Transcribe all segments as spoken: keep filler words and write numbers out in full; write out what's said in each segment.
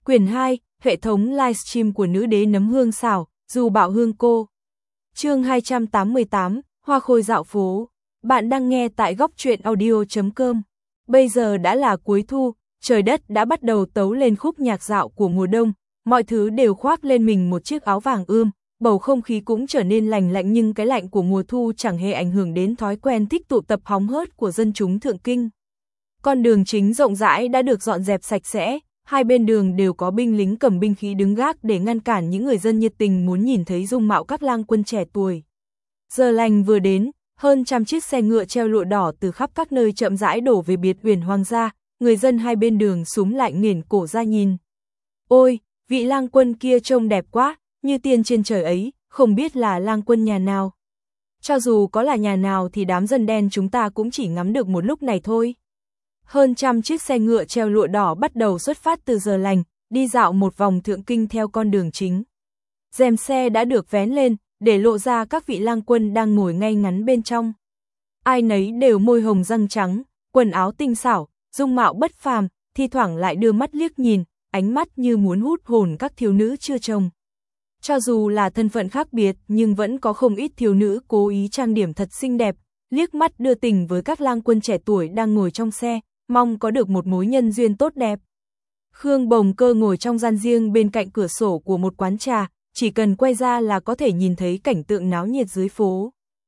Quyển hai, hệ thống livestream của nữ đế nấm hương xảo, dù bạo hương cô. Chương hai trăm tám mươi tám, Hoa khôi dạo phố. Bạn đang nghe tại góc truyện audio chấm com. Bây giờ đã là cuối thu, trời đất đã bắt đầu tấu lên khúc nhạc dạo của mùa đông, mọi thứ đều khoác lên mình một chiếc áo vàng ươm, bầu không khí cũng trở nên lành lạnh, nhưng cái lạnh của mùa thu chẳng hề ảnh hưởng đến thói quen thích tụ tập hóng hớt của dân chúng Thượng Kinh. Con đường chính rộng rãi đã được dọn dẹp sạch sẽ, hai bên đường đều có binh lính cầm binh khí đứng gác để ngăn cản những người dân nhiệt tình muốn nhìn thấy dung mạo các lang quân trẻ tuổi. Giờ lành vừa đến, hơn trăm chiếc xe ngựa treo lụa đỏ từ khắp các nơi chậm rãi đổ về biệt uyển hoàng gia, người dân hai bên đường súm lại nghiền cổ ra nhìn. Ôi, vị lang quân kia trông đẹp quá, như tiên trên trời ấy, không biết là lang quân nhà nào. Cho dù có là nhà nào thì đám dân đen chúng ta cũng chỉ ngắm được một lúc này thôi. Hơn trăm chiếc xe ngựa treo lụa đỏ bắt đầu xuất phát từ giờ lành, đi dạo một vòng Thượng Kinh theo con đường chính. Rèm xe đã được vén lên, để lộ ra các vị lang quân đang ngồi ngay ngắn bên trong. Ai nấy đều môi hồng răng trắng, quần áo tinh xảo, dung mạo bất phàm, thi thoảng lại đưa mắt liếc nhìn, ánh mắt như muốn hút hồn các thiếu nữ chưa chồng. Cho dù là thân phận khác biệt nhưng vẫn có không ít thiếu nữ cố ý trang điểm thật xinh đẹp, liếc mắt đưa tình với các lang quân trẻ tuổi đang ngồi trong xe, mong có được một mối nhân duyên tốt đẹp. Khương Bồng Cơ ngồi trong gian riêng bên cạnh cửa sổ của một quán trà, chỉ cần quay ra là có thể nhìn thấy cảnh tượng náo nhiệt dưới phố.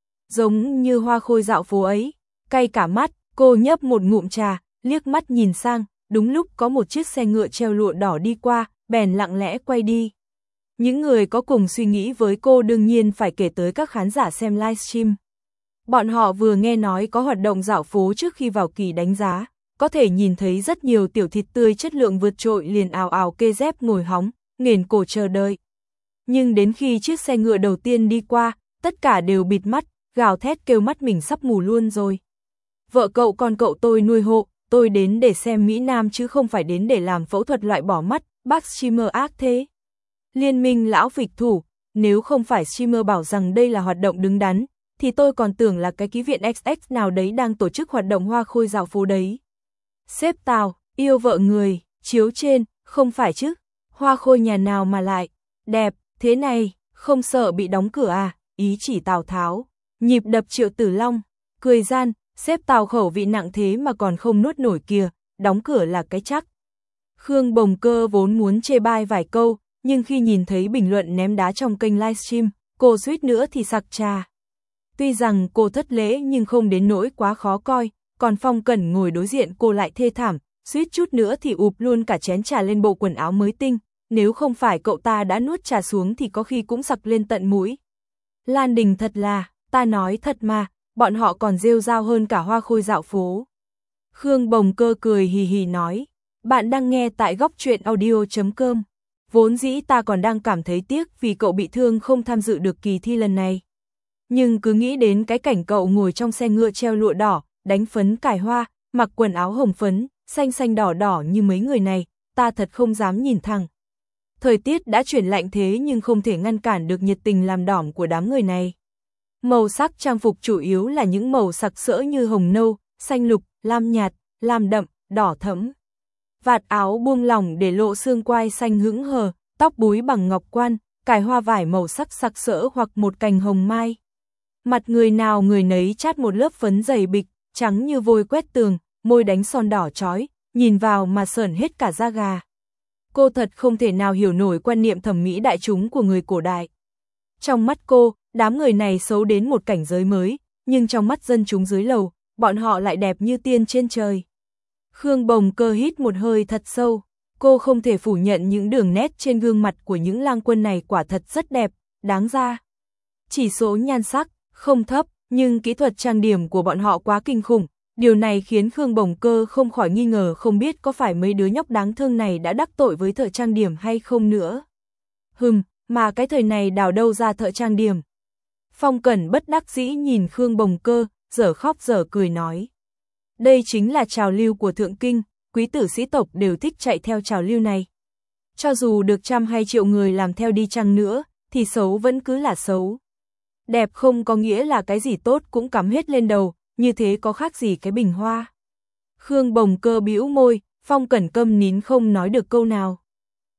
Giống như hoa khôi dạo phố ấy, cay cả mắt, cô nhấp một ngụm trà, liếc mắt nhìn sang, đúng lúc có một chiếc xe ngựa treo lụa đỏ đi qua, bèn lặng lẽ quay đi. Những người có cùng suy nghĩ với cô đương nhiên phải kể tới các khán giả xem livestream. Bọn họ vừa nghe nói có hoạt động dạo phố trước khi vào kỳ đánh giá, có thể nhìn thấy rất nhiều tiểu thịt tươi chất lượng vượt trội liền ào ào kê dép ngồi hóng, nghiền cổ chờ đợi. Nhưng đến khi chiếc xe ngựa đầu tiên đi qua, tất cả đều bịt mắt, gào thét kêu mắt mình sắp mù luôn rồi. Vợ cậu con cậu tôi nuôi hộ, tôi đến để xem Mỹ Nam chứ không phải đến để làm phẫu thuật loại bỏ mắt, bác streamer ác thế. Liên minh lão phịch thủ, nếu không phải streamer bảo rằng đây là hoạt động đứng đắn, thì tôi còn tưởng là cái ký viện ích ích nào đấy đang tổ chức hoạt động hoa khôi dạo phố đấy. Sếp Tào, yêu vợ người, chiếu trên, không phải chứ, hoa khôi nhà nào mà lại, đẹp, thế này, không sợ bị đóng cửa à, ý chỉ Tào Tháo, nhịp đập Triệu Tử Long, cười gian, sếp Tào khẩu vị nặng thế mà còn không nuốt nổi kìa, đóng cửa là cái chắc. Khương Bồng Cơ vốn muốn chê bai vài câu, nhưng khi nhìn thấy bình luận ném đá trong kênh livestream, cô suýt nữa thì sặc trà. Tuy rằng cô thất lễ nhưng không đến nỗi quá khó coi, còn Phong Cẩn ngồi đối diện cô lại thê thảm, suýt chút nữa thì ụp luôn cả chén trà lên bộ quần áo mới tinh, nếu không phải cậu ta đã nuốt trà xuống thì có khi cũng sặc lên tận mũi. Lan Đình thật là, ta nói thật mà, bọn họ còn rêu rao hơn cả hoa khôi dạo phố. Khương Bồng Cơ cười hì hì nói, bạn đang nghe tại góc truyện audio chấm com. Vốn dĩ ta còn đang cảm thấy tiếc vì cậu bị thương không tham dự được kỳ thi lần này. Nhưng cứ nghĩ đến cái cảnh cậu ngồi trong xe ngựa treo lụa đỏ, đánh phấn cài hoa, mặc quần áo hồng phấn, xanh xanh đỏ đỏ như mấy người này, ta thật không dám nhìn thẳng. Thời tiết đã chuyển lạnh thế nhưng không thể ngăn cản được nhiệt tình làm đỏm của đám người này. Màu sắc trang phục chủ yếu là những màu sặc sỡ như hồng nâu, xanh lục, lam nhạt, lam đậm, đỏ thẫm. Vạt áo buông lỏng để lộ xương quai xanh hững hờ, tóc búi bằng ngọc quan, cài hoa vải màu sắc sặc sỡ hoặc một cành hồng mai. Mặt người nào người nấy chát một lớp phấn dày bịch, trắng như vôi quét tường, môi đánh son đỏ chói, nhìn vào mà sởn hết cả da gà. Cô thật không thể nào hiểu nổi quan niệm thẩm mỹ đại chúng của người cổ đại. Trong mắt cô, đám người này xấu đến một cảnh giới mới, nhưng trong mắt dân chúng dưới lầu, bọn họ lại đẹp như tiên trên trời. Khương Bồng Cơ hít một hơi thật sâu, cô không thể phủ nhận những đường nét trên gương mặt của những lang quân này quả thật rất đẹp, đáng ra. Chỉ số nhan sắc, không thấp, nhưng kỹ thuật trang điểm của bọn họ quá kinh khủng, điều này khiến Khương Bồng Cơ không khỏi nghi ngờ không biết có phải mấy đứa nhóc đáng thương này đã đắc tội với thợ trang điểm hay không nữa. Hừm, mà cái thời này đào đâu ra thợ trang điểm. Phong Cẩn bất đắc dĩ nhìn Khương Bồng Cơ, dở khóc dở cười nói. Đây chính là trào lưu của Thượng Kinh, quý tử sĩ tộc đều thích chạy theo trào lưu này. Cho dù được trăm hay triệu người làm theo đi chăng nữa, thì xấu vẫn cứ là xấu. Đẹp không có nghĩa là cái gì tốt cũng cắm hết lên đầu, như thế có khác gì cái bình hoa. Khương Bồng Cơ bĩu môi, Phong Cẩn câm nín không nói được câu nào.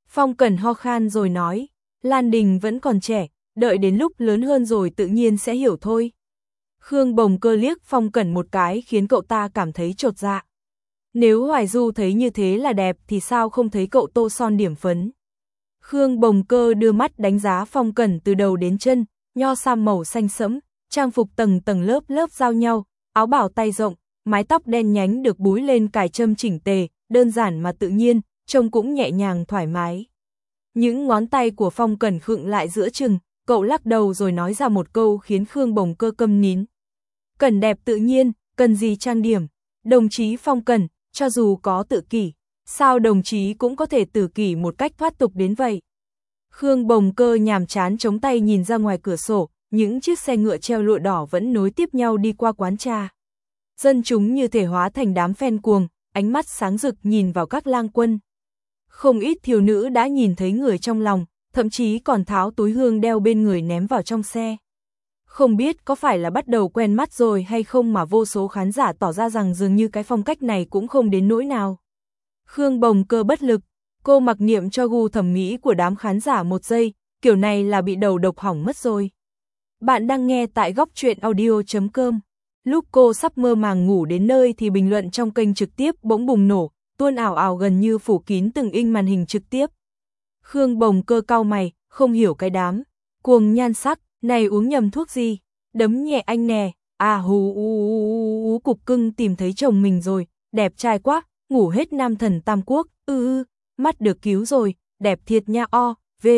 Phong Cẩn ho khan rồi nói, Lan Đình vẫn còn trẻ, đợi đến lúc lớn hơn rồi tự nhiên sẽ hiểu thôi. Khương Bồng Cơ liếc Phong Cẩn một cái khiến cậu ta cảm thấy chột dạ. Nếu Hoài Du thấy như thế là đẹp thì sao không thấy cậu tô son điểm phấn. Khương Bồng Cơ đưa mắt đánh giá Phong Cẩn từ đầu đến chân, nho sam màu xanh sẫm, trang phục tầng tầng lớp lớp giao nhau, áo bào tay rộng, mái tóc đen nhánh được búi lên cài châm chỉnh tề, đơn giản mà tự nhiên, trông cũng nhẹ nhàng thoải mái. Những ngón tay của Phong Cẩn khựng lại giữa chừng, cậu lắc đầu rồi nói ra một câu khiến Khương Bồng Cơ câm nín. Cẩn đẹp tự nhiên, cần gì trang điểm. Đồng chí Phong Cẩn, cho dù có tự kỷ, sao đồng chí cũng có thể tự kỷ một cách thoát tục đến vậy. Khương Bồng Cơ nhàm chán chống tay nhìn ra ngoài cửa sổ, những chiếc xe ngựa treo lụa đỏ vẫn nối tiếp nhau đi qua quán trà. Dân chúng như thể hóa thành đám phen cuồng, ánh mắt sáng rực nhìn vào các lang quân. Không ít thiếu nữ đã nhìn thấy người trong lòng, thậm chí còn tháo túi hương đeo bên người ném vào trong xe. Không biết có phải là bắt đầu quen mắt rồi hay không mà vô số khán giả tỏ ra rằng dường như cái phong cách này cũng không đến nỗi nào. Khương Bồng Cơ bất lực, cô mặc niệm cho gu thẩm mỹ của đám khán giả một giây, kiểu này là bị đầu độc hỏng mất rồi. Bạn đang nghe tại góc truyện audio chấm com. Lúc cô sắp mơ màng ngủ đến nơi thì bình luận trong kênh trực tiếp bỗng bùng nổ, tuôn ảo ảo gần như phủ kín từng inch màn hình trực tiếp. Khương Bồng Cơ cau mày, không hiểu cái đám cuồng nhan sắc này uống nhầm thuốc gì, đấm nhẹ anh nè, à hú ú ú ú cục cưng tìm thấy chồng mình rồi, đẹp trai quá, ngủ hết nam thần Tam Quốc, ư ư, mắt được cứu rồi, đẹp thiệt nha o, v,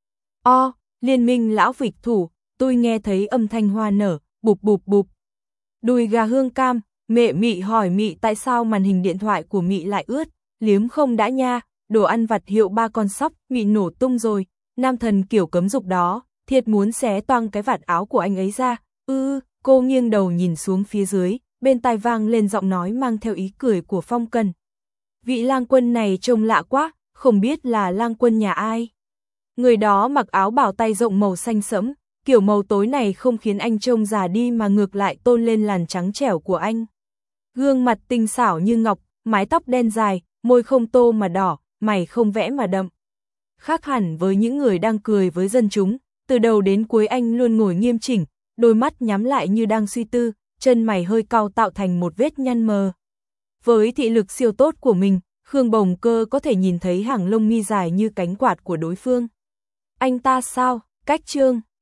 o, liên minh lão vịch thủ, tôi nghe thấy âm thanh hoa nở, bụp bụp bụp. Đùi gà hương cam, mẹ Mị hỏi Mị tại sao màn hình điện thoại của Mị lại ướt, liếm không đã nha, đồ ăn vặt hiệu ba con sóc, Mị nổ tung rồi, nam thần kiểu cấm dục đó, thiệt muốn xé toang cái vạt áo của anh ấy ra, ư, cô nghiêng đầu nhìn xuống phía dưới, bên tai vang lên giọng nói mang theo ý cười của Phong Cẩn. Vị lang quân này trông lạ quá, không biết là lang quân nhà ai. Người đó mặc áo bào tay rộng màu xanh sẫm, kiểu màu tối này không khiến anh trông già đi mà ngược lại tôn lên làn trắng trẻo của anh. Gương mặt tinh xảo như ngọc, mái tóc đen dài, môi không tô mà đỏ, mày không vẽ mà đậm. Khác hẳn với những người đang cười với dân chúng, từ đầu đến cuối anh luôn ngồi nghiêm chỉnh, đôi mắt nhắm lại như đang suy tư, chân mày hơi cau tạo thành một vết nhăn mờ. Với thị lực siêu tốt của mình, Khương Bồng Cơ có thể nhìn thấy hàng lông mi dài như cánh quạt của đối phương. Anh ta sao? Cách trương